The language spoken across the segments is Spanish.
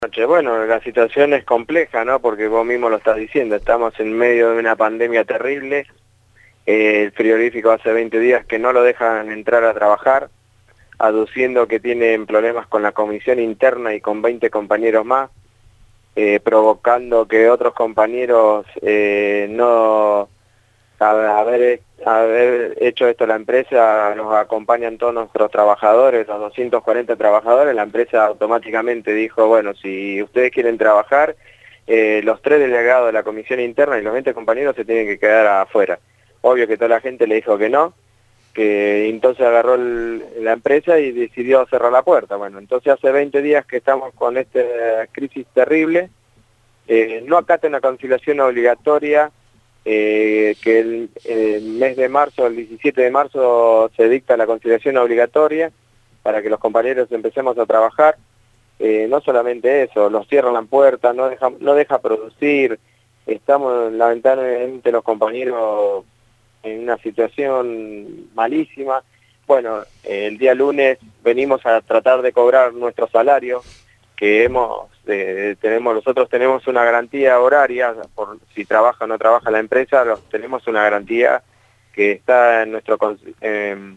Bueno, la situación es compleja, ¿no? Porque vos mismo lo estás diciendo, estamos en medio de una pandemia terrible. El frigorífico hace 20 días que no lo dejan entrar a trabajar, aduciendo que tienen problemas con la comisión interna y con 20 compañeros más, provocando que otros compañeros no haber hecho esto la empresa, nos acompañan todos nuestros trabajadores, los 240 trabajadores. La empresa automáticamente dijo, bueno, si ustedes quieren trabajar, los 3 delegados de la comisión interna y los 20 compañeros se tienen que quedar afuera. Obvio que toda la gente le dijo que no, que entonces agarró la empresa y decidió cerrar la puerta. Bueno, entonces hace 20 días que estamos con esta crisis terrible. No acata una conciliación obligatoria, que el mes de marzo, el 17 de marzo, se dicta la conciliación obligatoria para que los compañeros empecemos a trabajar. No solamente eso, nos cierran la puerta, no deja producir. Estamos lamentablemente los compañeros en una situación malísima. Bueno, el día lunes venimos a tratar de cobrar nuestro salario, que nosotros tenemos una garantía horaria, por si trabaja o no trabaja la empresa, tenemos una garantía que está en nuestro en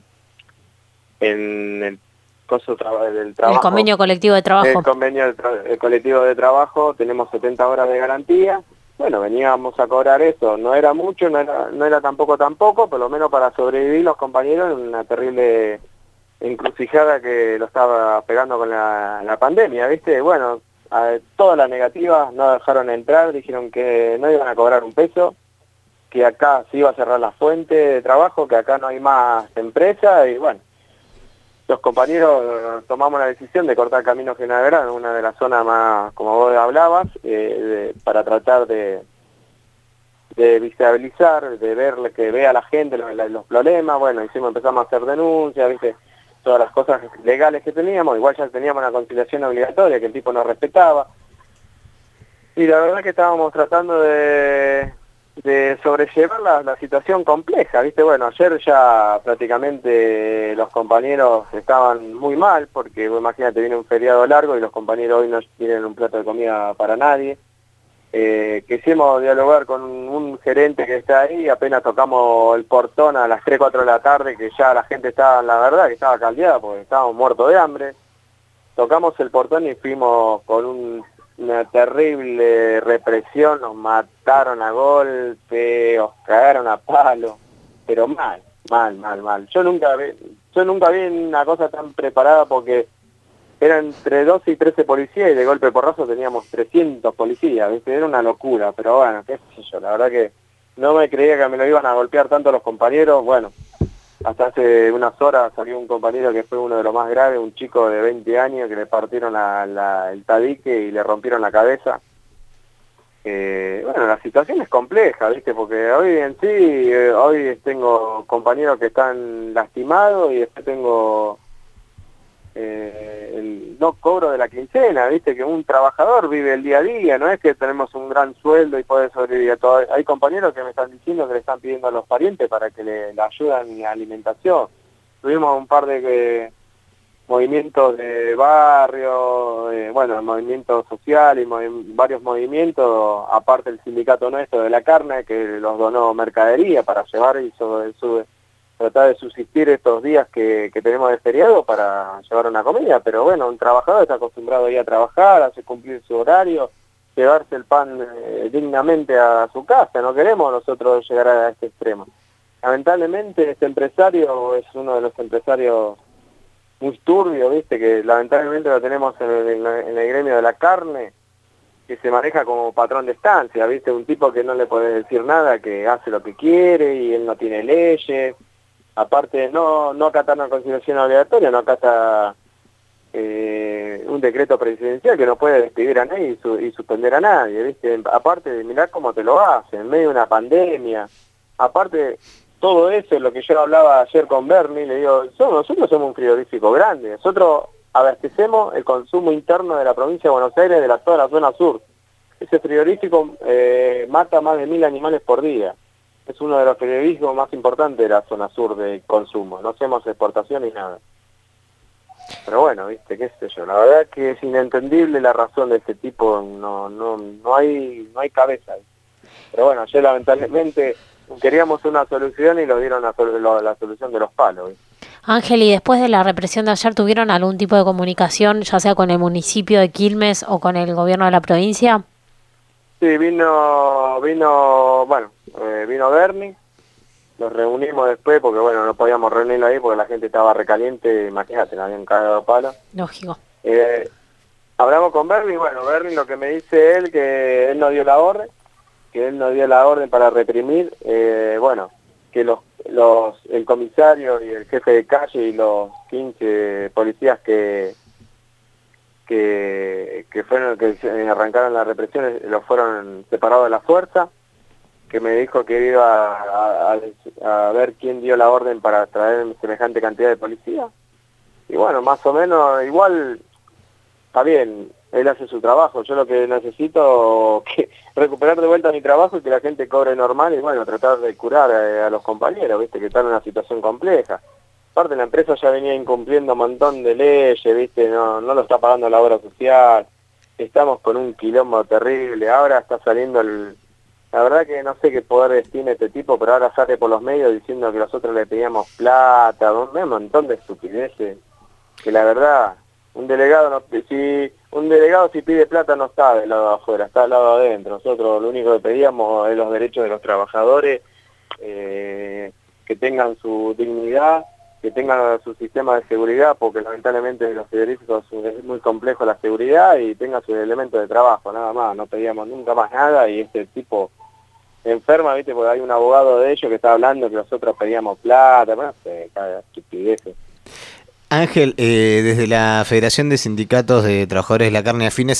el coso del trabajo. El convenio colectivo de trabajo. El convenio colectivo de trabajo, tenemos 70 horas de garantía. Bueno, veníamos a cobrar eso, no era mucho, no era tampoco, por lo menos para sobrevivir los compañeros en una terrible encrucijada que lo estaba pegando con la pandemia, ¿viste? Bueno, todas las negativas no dejaron entrar, dijeron que no iban a cobrar un peso, que acá se iba a cerrar la fuente de trabajo, que acá no hay más empresa, y bueno, los compañeros tomamos la decisión de cortar Camino General Belgrano, una de las zonas más, como vos hablabas, para tratar de visibilizar, de ver que vea la gente los problemas. Bueno, empezamos a hacer denuncias, ¿viste? Todas las cosas legales que teníamos. Igual ya teníamos una conciliación obligatoria que el tipo no respetaba, y la verdad que estábamos tratando de sobrellevar la situación compleja, ¿viste? Bueno, ayer ya prácticamente los compañeros estaban muy mal, porque imagínate, viene un feriado largo y los compañeros hoy no tienen un plato de comida para nadie. Quisimos dialogar con un gerente que está ahí, apenas tocamos el portón a las 3, 4 de la tarde, que ya la gente estaba, la verdad, que estaba caldeada porque estábamos muertos de hambre. Tocamos el portón y fuimos con una terrible represión, nos mataron a golpe, nos cagaron a palo, pero mal. Yo nunca vi una cosa tan preparada, porque eran entre 12 y 13 policías y de golpe porrazo teníamos 300 policías, ¿viste? Era una locura, pero bueno, qué sé yo, la verdad que no me creía que me lo iban a golpear tanto los compañeros. Bueno, hasta hace unas horas salió un compañero que fue uno de los más graves, un chico de 20 años que le partieron el tabique y le rompieron la cabeza. Bueno, la situación es compleja, ¿viste? Porque hoy en sí, hoy tengo compañeros que están lastimados y después tengo el no cobro de la quincena, ¿viste? Que un trabajador vive el día a día, no es que tenemos un gran sueldo y puede sobrevivir a todo. Hay compañeros que me están diciendo que le están pidiendo a los parientes para que le ayuden en alimentación. Tuvimos un par de movimientos de barrio, bueno, movimientos sociales, varios movimientos, aparte del sindicato nuestro de la carne, que los donó mercadería para llevar y tratar de subsistir estos días que tenemos de feriado para llevar una comida. Pero bueno, un trabajador está acostumbrado a ir a trabajar, a hacer cumplir su horario, llevarse el pan dignamente a su casa. No queremos nosotros llegar a este extremo. Lamentablemente este empresario es uno de los empresarios muy turbio, ¿viste? Que lamentablemente lo tenemos en el gremio de la carne, que se maneja como patrón de estancia, ¿viste? Un tipo que no le podés decir nada, que hace lo que quiere y él no tiene leyes. Aparte, no acata una conciliación obligatoria, no acata un decreto presidencial que no puede despedir a nadie y suspender a nadie, ¿viste? Aparte, mirá cómo te lo hace, en medio de una pandemia. Aparte, todo eso es lo que yo hablaba ayer con Bernie, le digo, nosotros somos un frigorífico grande, nosotros abastecemos el consumo interno de la provincia de Buenos Aires, de toda la zona sur. Ese frigorífico mata más de 1000 animales por día. Es uno de los frigoríficos más importantes de la zona sur de consumo. No hacemos exportación ni nada. Pero bueno, viste, qué sé yo, la verdad que es inentendible la razón de este tipo, no hay cabeza. Pero bueno, ayer lamentablemente queríamos una solución y nos dieron la solución de los palos, ¿viste? Ángel, ¿y después de la represión de ayer tuvieron algún tipo de comunicación, ya sea con el municipio de Quilmes o con el gobierno de la provincia? Sí, vino Bernie, nos reunimos después porque bueno, no podíamos reunirlo ahí porque la gente estaba recaliente, imagínate, nos habían cagado a palo. Lógico. Eh, Hablamos con Bernie, bueno, Bernie lo que me dice él, que él no dio la orden, para reprimir, bueno, que el comisario y el jefe de calle y los 15 policías que fueron, que arrancaron la represión, los fueron separados de la fuerza, que me dijo que iba a ver quién dio la orden para traer semejante cantidad de policía. Y bueno, más o menos, igual, está bien, él hace su trabajo, yo lo que necesito es recuperar de vuelta mi trabajo y que la gente cobre normal y bueno, tratar de curar a los compañeros, viste, que están en una situación compleja. Aparte la empresa ya venía incumpliendo un montón de leyes, viste, no lo está pagando la obra social, estamos con un quilombo terrible, ahora está saliendo la verdad que no sé qué poder tiene este tipo, pero ahora sale por los medios diciendo que nosotros le pedíamos plata, un montón de estupideces, que la verdad, un delegado si pide plata no está del lado de afuera, está del lado de adentro. Nosotros lo único que pedíamos es los derechos de los trabajadores, que tengan su dignidad, que tengan su sistema de seguridad, porque lamentablemente en los frigoríficos es muy complejo la seguridad, y tengan sus elementos de trabajo, nada más, no pedíamos nunca más nada, y este tipo enferma, viste, porque hay un abogado de ellos que está hablando que nosotros pedíamos plata, no sé, cada estupideces. Ángel, desde la Federación de Sindicatos de Trabajadores de la Carne Afines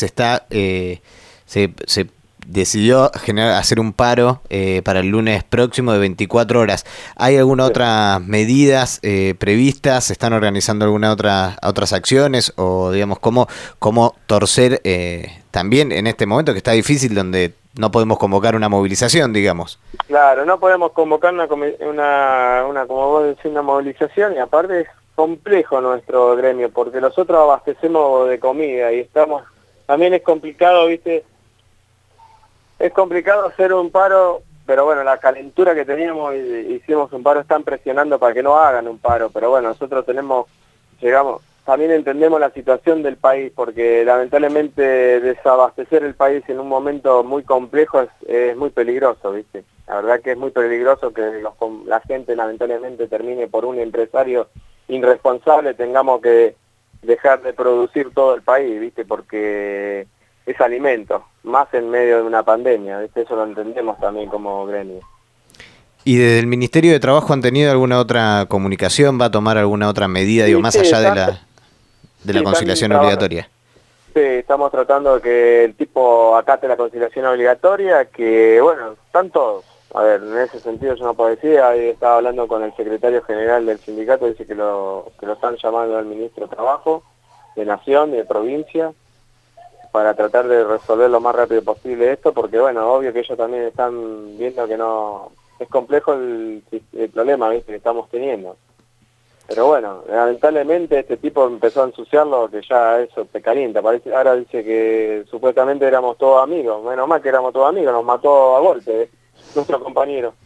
se decidió hacer un paro para el lunes próximo de 24 horas. ¿Hay alguna otra medidas previstas? ¿Se están organizando otras acciones? O digamos, ¿cómo torcer también en este momento que está difícil, donde no podemos convocar una movilización, digamos? Claro, no podemos convocar como vos decís, una movilización, y aparte es complejo nuestro gremio, porque nosotros abastecemos de comida y también es complicado, viste, es complicado hacer un paro, pero bueno, la calentura que teníamos, hicimos un paro, están presionando para que no hagan un paro, pero bueno, nosotros también entendemos la situación del país, porque lamentablemente desabastecer el país en un momento muy complejo es muy peligroso, ¿viste? La verdad que es muy peligroso que la gente lamentablemente termine por un empresario irresponsable, tengamos que dejar de producir todo el país, ¿viste? Porque es alimento, más en medio de una pandemia, ¿viste? Eso lo entendemos también como gremio. ¿Y desde el Ministerio de Trabajo han tenido alguna otra comunicación? ¿Va a tomar alguna otra medida, digo, más allá de la conciliación obligatoria? Sí, estamos tratando de que el tipo acate la conciliación obligatoria, que bueno, están todos. A ver, en ese sentido yo no puedo decir, ahí estaba hablando con el secretario general del sindicato, dice que lo están llamando al ministro de Trabajo, de Nación, de provincia, para tratar de resolver lo más rápido posible esto, porque bueno, obvio que ellos también están viendo que no es complejo el problema, ¿viste?, que estamos teniendo. Pero bueno, lamentablemente este tipo empezó a ensuciarlo, que ya eso te calienta. Ahora dice que supuestamente éramos todos amigos. Menos mal que éramos todos amigos, nos mató a golpe, nuestro compañero.